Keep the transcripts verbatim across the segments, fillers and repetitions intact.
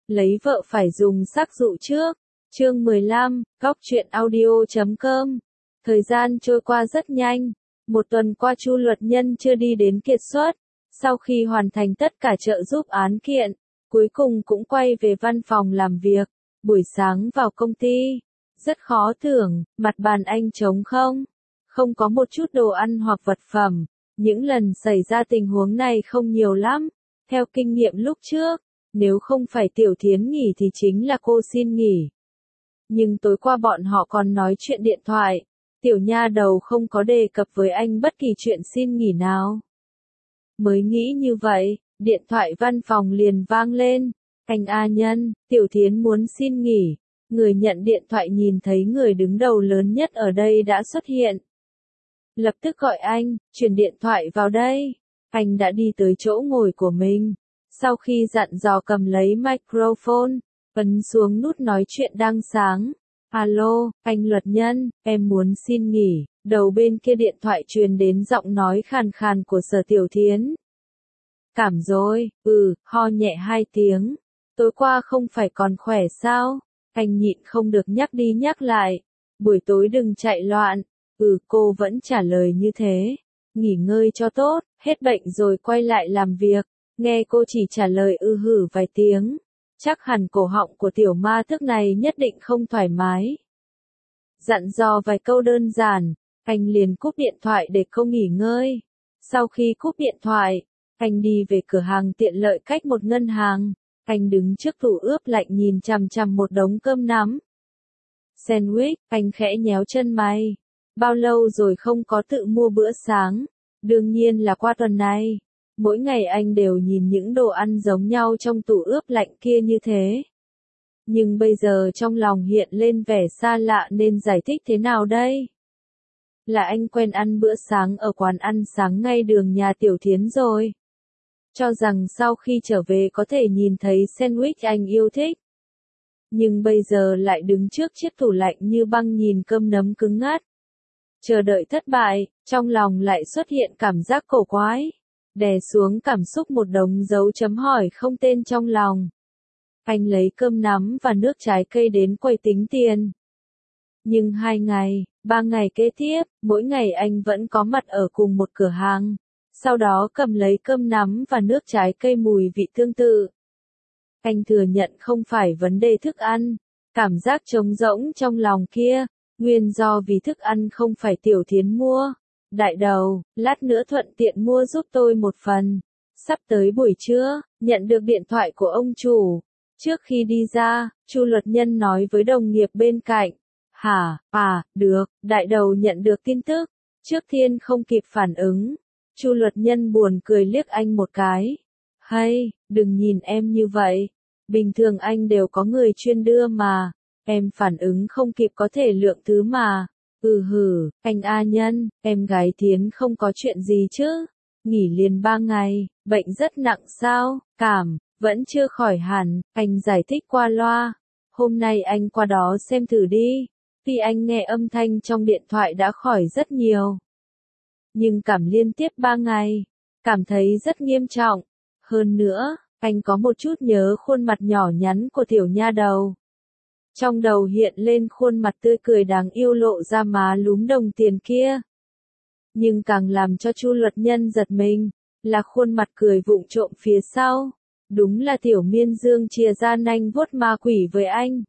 lấy vợ phải dùng sắc dụ trước. Chương mười lăm, Góc truyện audio chấm com. Thời gian trôi qua rất nhanh. Một tuần qua Chu Luật Nhân chưa đi đến kiệt xuất. Sau khi hoàn thành tất cả trợ giúp án kiện, cuối cùng cũng quay về văn phòng làm việc. Buổi sáng vào công ty. Rất khó tưởng, mặt bàn anh trống không. Không có một chút đồ ăn hoặc vật phẩm. Những lần xảy ra tình huống này không nhiều lắm. Theo kinh nghiệm lúc trước, nếu không phải Tiểu Thiến nghỉ thì chính là cô xin nghỉ. Nhưng tối qua bọn họ còn nói chuyện điện thoại. Tiểu nha đầu không có đề cập với anh bất kỳ chuyện xin nghỉ nào. Mới nghĩ như vậy, điện thoại văn phòng liền vang lên. Anh A Nhân, Tiểu Thiến muốn xin nghỉ. Người nhận điện thoại nhìn thấy người đứng đầu lớn nhất ở đây đã xuất hiện. Lập tức gọi anh, truyền điện thoại vào đây. Anh đã đi tới chỗ ngồi của mình. Sau khi dặn dò cầm lấy microphone, ấn xuống nút nói chuyện đang sáng. Alo, anh Luật Nhân, em muốn xin nghỉ. Đầu bên kia điện thoại truyền đến giọng nói khàn khàn của Sở Tiểu Thiến. Cảm rồi, ừ, ho nhẹ hai tiếng. Tối qua không phải còn khỏe sao? Anh nhịn không được nhắc đi nhắc lại. Buổi tối đừng chạy loạn. Ừ, cô vẫn trả lời như thế. Nghỉ ngơi cho tốt, hết bệnh rồi quay lại làm việc. Nghe cô chỉ trả lời ư hử vài tiếng. Chắc hẳn cổ họng của tiểu ma thức này nhất định không thoải mái. Dặn dò vài câu đơn giản, anh liền cúp điện thoại để cô nghỉ ngơi. Sau khi cúp điện thoại, anh đi về cửa hàng tiện lợi cách một ngân hàng. Anh đứng trước tủ ướp lạnh nhìn chằm chằm một đống cơm nắm. Sandwich, anh khẽ nhéo chân mày. Bao lâu rồi không có tự mua bữa sáng? Đương nhiên là qua tuần này. Mỗi ngày anh đều nhìn những đồ ăn giống nhau trong tủ ướp lạnh kia như thế. Nhưng bây giờ trong lòng hiện lên vẻ xa lạ nên giải thích thế nào đây? Là anh quen ăn bữa sáng ở quán ăn sáng ngay đường nhà Tiểu Thiến rồi. Cho rằng sau khi trở về có thể nhìn thấy sandwich anh yêu thích. Nhưng bây giờ lại đứng trước chiếc tủ lạnh như băng nhìn cơm nấm cứng ngắt. Chờ đợi thất bại, trong lòng lại xuất hiện cảm giác cổ quái. Đè xuống cảm xúc một đống dấu chấm hỏi không tên trong lòng. Anh lấy cơm nắm và nước trái cây đến quầy tính tiền. Nhưng hai ngày, ba ngày kế tiếp, mỗi ngày anh vẫn có mặt ở cùng một cửa hàng. Sau đó cầm lấy cơm nắm và nước trái cây mùi vị tương tự. Anh thừa nhận không phải vấn đề thức ăn. Cảm giác trống rỗng trong lòng kia, nguyên do vì thức ăn không phải Tiểu Thiến mua. Đại đầu, lát nữa thuận tiện mua giúp tôi một phần. Sắp tới buổi trưa, nhận được điện thoại của ông chủ. Trước khi đi ra, Chu Luật Nhân nói với đồng nghiệp bên cạnh. Hả, à, được, đại đầu nhận được tin tức. Trước tiên không kịp phản ứng. Chu Luật Nhân buồn cười liếc anh một cái. Hay, đừng nhìn em như vậy. Bình thường anh đều có người chuyên đưa mà. Em phản ứng không kịp có thể lượng thứ mà. Ừ hử, anh A Nhân, em gái Thiến không có chuyện gì chứ? Nghỉ liền ba ngày, bệnh rất nặng sao? Cảm, vẫn chưa khỏi hẳn, anh giải thích qua loa. Hôm nay anh qua đó xem thử đi. Tuy anh nghe âm thanh trong điện thoại đã khỏi rất nhiều. Nhưng cảm liên tiếp ba ngày, cảm thấy rất nghiêm trọng. Hơn nữa, anh có một chút nhớ khuôn mặt nhỏ nhắn của tiểu nha đầu. Trong đầu hiện lên khuôn mặt tươi cười đáng yêu lộ ra má lúm đồng tiền kia. Nhưng càng làm cho Chu Luật Nhân giật mình, là khuôn mặt cười vụng trộm phía sau. Đúng là tiểu miên dương chìa ra nanh vuốt ma quỷ với anh.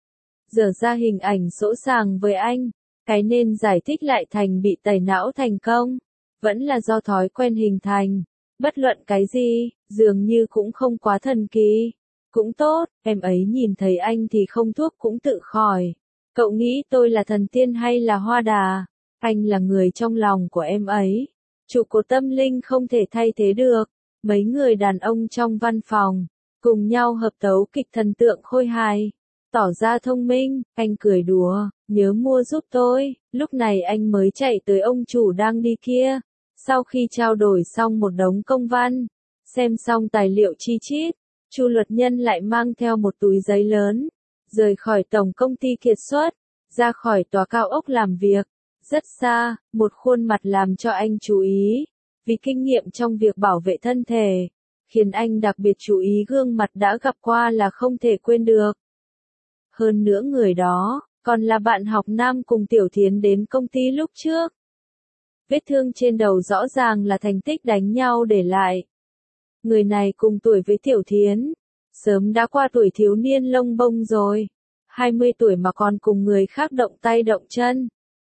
Dở ra hình ảnh sỗ sàng với anh. Cái nên giải thích lại thành bị tẩy não thành công. Vẫn là do thói quen hình thành. Bất luận cái gì, dường như cũng không quá thần kỳ. Cũng tốt, em ấy nhìn thấy anh thì không thuốc cũng tự khỏi. Cậu nghĩ tôi là thần tiên hay là hoa đà? Anh là người trong lòng của em ấy. Trụ cột tâm linh không thể thay thế được. Mấy người đàn ông trong văn phòng, cùng nhau hợp tấu kịch thần tượng khôi hài. Tỏ ra thông minh, anh cười đùa, nhớ mua giúp tôi. Lúc này anh mới chạy tới ông chủ đang đi kia. Sau khi trao đổi xong một đống công văn, xem xong tài liệu chi chít, Chu Luật Nhân lại mang theo một túi giấy lớn, rời khỏi tổng công ty kiệt xuất, ra khỏi tòa cao ốc làm việc. Rất xa, một khuôn mặt làm cho anh chú ý, vì kinh nghiệm trong việc bảo vệ thân thể, khiến anh đặc biệt chú ý gương mặt đã gặp qua là không thể quên được. Hơn nữa người đó, còn là bạn học nam cùng Tiểu Thiến đến công ty lúc trước. Vết thương trên đầu rõ ràng là thành tích đánh nhau để lại. Người này cùng tuổi với Tiểu Thiến, sớm đã qua tuổi thiếu niên lông bông rồi. hai mươi tuổi mà còn cùng người khác động tay động chân.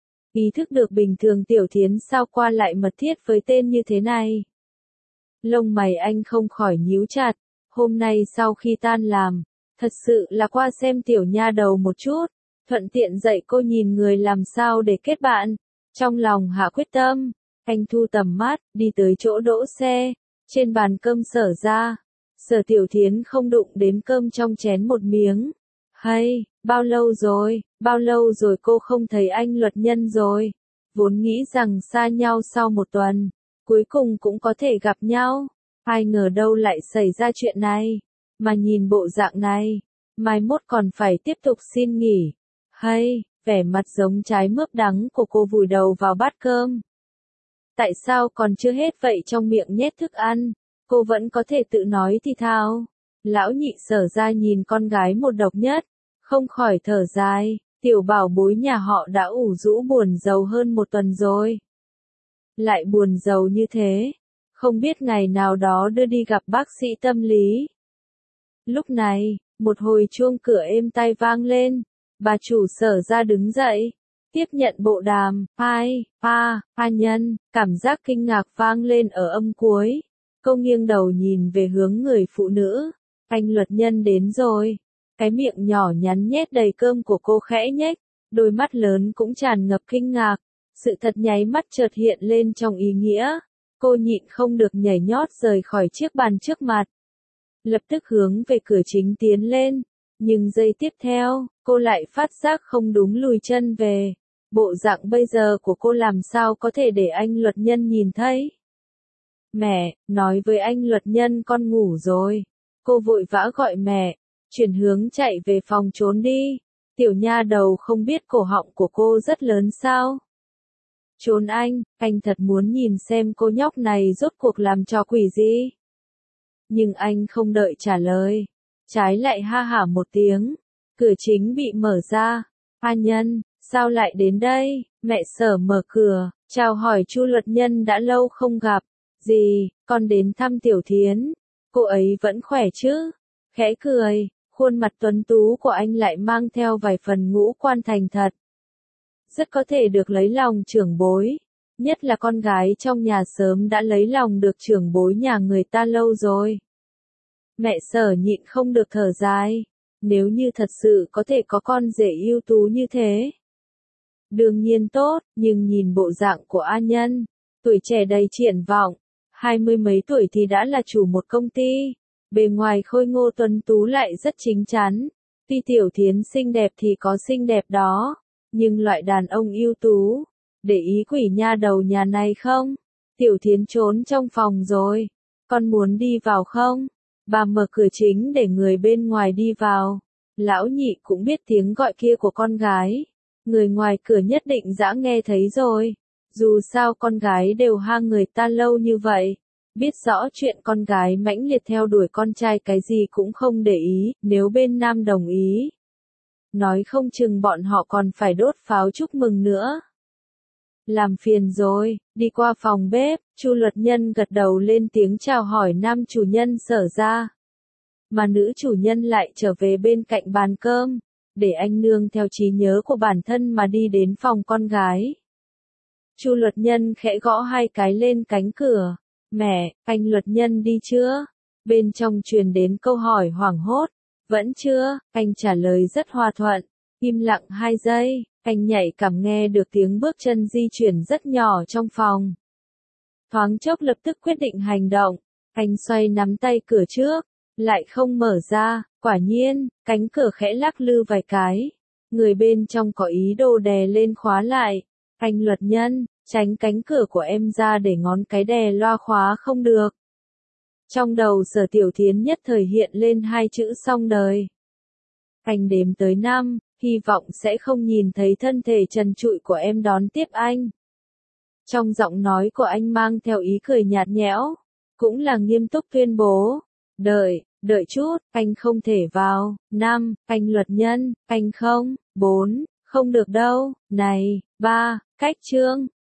Ý thức được bình thường Tiểu Thiến sao qua lại mật thiết với tên như thế này. Lông mày anh không khỏi nhíu chặt, hôm nay sau khi tan làm, thật sự là qua xem tiểu nha đầu một chút, thuận tiện dạy cô nhìn người làm sao để kết bạn. Trong lòng hạ quyết tâm, anh thu tầm mắt, đi tới chỗ đỗ xe, trên bàn cơm Sở ra. Sở Tiểu Thiến không đụng đến cơm trong chén một miếng. Hay, bao lâu rồi, bao lâu rồi cô không thấy anh Luật Nhân rồi. Vốn nghĩ rằng xa nhau sau một tuần, cuối cùng cũng có thể gặp nhau. Ai ngờ đâu lại xảy ra chuyện này. Mà nhìn bộ dạng này, mai mốt còn phải tiếp tục xin nghỉ. Hay, vẻ mặt giống trái mướp đắng của cô vùi đầu vào bát cơm. Tại sao còn chưa hết vậy trong miệng nhét thức ăn, cô vẫn có thể tự nói thì thào. Lão nhị Sở ra nhìn con gái một độc nhất, không khỏi thở dài, tiểu bảo bối nhà họ đã ủ rũ buồn rầu hơn một tuần rồi. Lại buồn rầu như thế, không biết ngày nào đó đưa đi gặp bác sĩ tâm lý. Lúc này, một hồi chuông cửa êm tai vang lên, bà chủ Sở ra đứng dậy, tiếp nhận bộ đàm, ai, pa, pa nhân, cảm giác kinh ngạc vang lên ở âm cuối. Cô nghiêng đầu nhìn về hướng người phụ nữ, anh Luật Nhân đến rồi. Cái miệng nhỏ nhắn nhét đầy cơm của cô khẽ nhếch, đôi mắt lớn cũng tràn ngập kinh ngạc. Sự thật nháy mắt chợt hiện lên trong ý nghĩa. Cô nhịn không được nhảy nhót rời khỏi chiếc bàn trước mặt. Lập tức hướng về cửa chính tiến lên. Nhưng giây tiếp theo, cô lại phát giác không đúng lùi chân về. Bộ dạng bây giờ của cô làm sao có thể để anh Luật Nhân nhìn thấy. Mẹ, nói với anh Luật Nhân con ngủ rồi. Cô vội vã gọi mẹ, chuyển hướng chạy về phòng trốn đi. Tiểu nha đầu không biết cổ họng của cô rất lớn sao. Trốn anh, anh thật muốn nhìn xem cô nhóc này rốt cuộc làm trò quỷ gì. Nhưng anh không đợi trả lời, trái lại ha hả một tiếng, cửa chính bị mở ra. A Nhân, sao lại đến đây? Mẹ Sở mở cửa, chào hỏi Chu Luật Nhân đã lâu không gặp. Gì, con đến thăm Tiểu Thiến, cô ấy vẫn khỏe chứ? Khẽ cười, khuôn mặt tuấn tú của anh lại mang theo vài phần ngũ quan thành thật. Rất có thể được lấy lòng trưởng bối, nhất là con gái trong nhà sớm đã lấy lòng được trưởng bối nhà người ta lâu rồi. Mẹ Sở nhịn không được thở dài, nếu như thật sự có thể có con rể ưu tú như thế. Đương nhiên tốt, nhưng nhìn bộ dạng của A Nhân, tuổi trẻ đầy triển vọng, hai mươi mấy tuổi thì đã là chủ một công ty, bề ngoài khôi ngô tuấn tú lại rất chính chắn. Tuy Tiểu Thiến xinh đẹp thì có xinh đẹp đó, nhưng loại đàn ông ưu tú, để ý quỷ nha đầu nhà này không? Tiểu Thiến trốn trong phòng rồi, con muốn đi vào không? Bà mở cửa chính để người bên ngoài đi vào. Lão nhị cũng biết tiếng gọi kia của con gái, người ngoài cửa nhất định đã nghe thấy rồi. Dù sao con gái đều hang người ta lâu như vậy, biết rõ chuyện con gái mãnh liệt theo đuổi con trai cái gì cũng không để ý, nếu bên nam đồng ý. Nói không chừng bọn họ còn phải đốt pháo chúc mừng nữa. Làm phiền rồi, đi qua phòng bếp, Chu Luật Nhân gật đầu lên tiếng chào hỏi nam chủ nhân Sở ra. Mà nữ chủ nhân lại trở về bên cạnh bàn cơm, để anh nương theo trí nhớ của bản thân mà đi đến phòng con gái. Chu Luật Nhân khẽ gõ hai cái lên cánh cửa. Mẹ, anh Luật Nhân đi chưa? Bên trong truyền đến câu hỏi hoảng hốt. Vẫn chưa, anh trả lời rất hòa thuận. Im lặng hai giây, anh nhạy cảm nghe được tiếng bước chân di chuyển rất nhỏ trong phòng. Thoáng chốc lập tức quyết định hành động. Anh xoay nắm tay cửa trước, lại không mở ra. Quả nhiên, cánh cửa khẽ lắc lư vài cái. Người bên trong có ý đồ đè lên khóa lại. Anh Luật Nhân, tránh cánh cửa của em ra để ngón cái đè loa khóa không được. Trong đầu Sở Tiểu Thiến nhất thời hiện lên hai chữ xong đời. Anh đếm tới năm, hy vọng sẽ không nhìn thấy thân thể trần trụi của em đón tiếp anh. Trong giọng nói của anh mang theo ý cười nhạt nhẽo. cũng là nghiêm túc tuyên bố. Đợi, đợi chút, anh không thể vào. năm. Anh luật nhân, anh không. bốn. Không được đâu. Này, ba. Cách chương.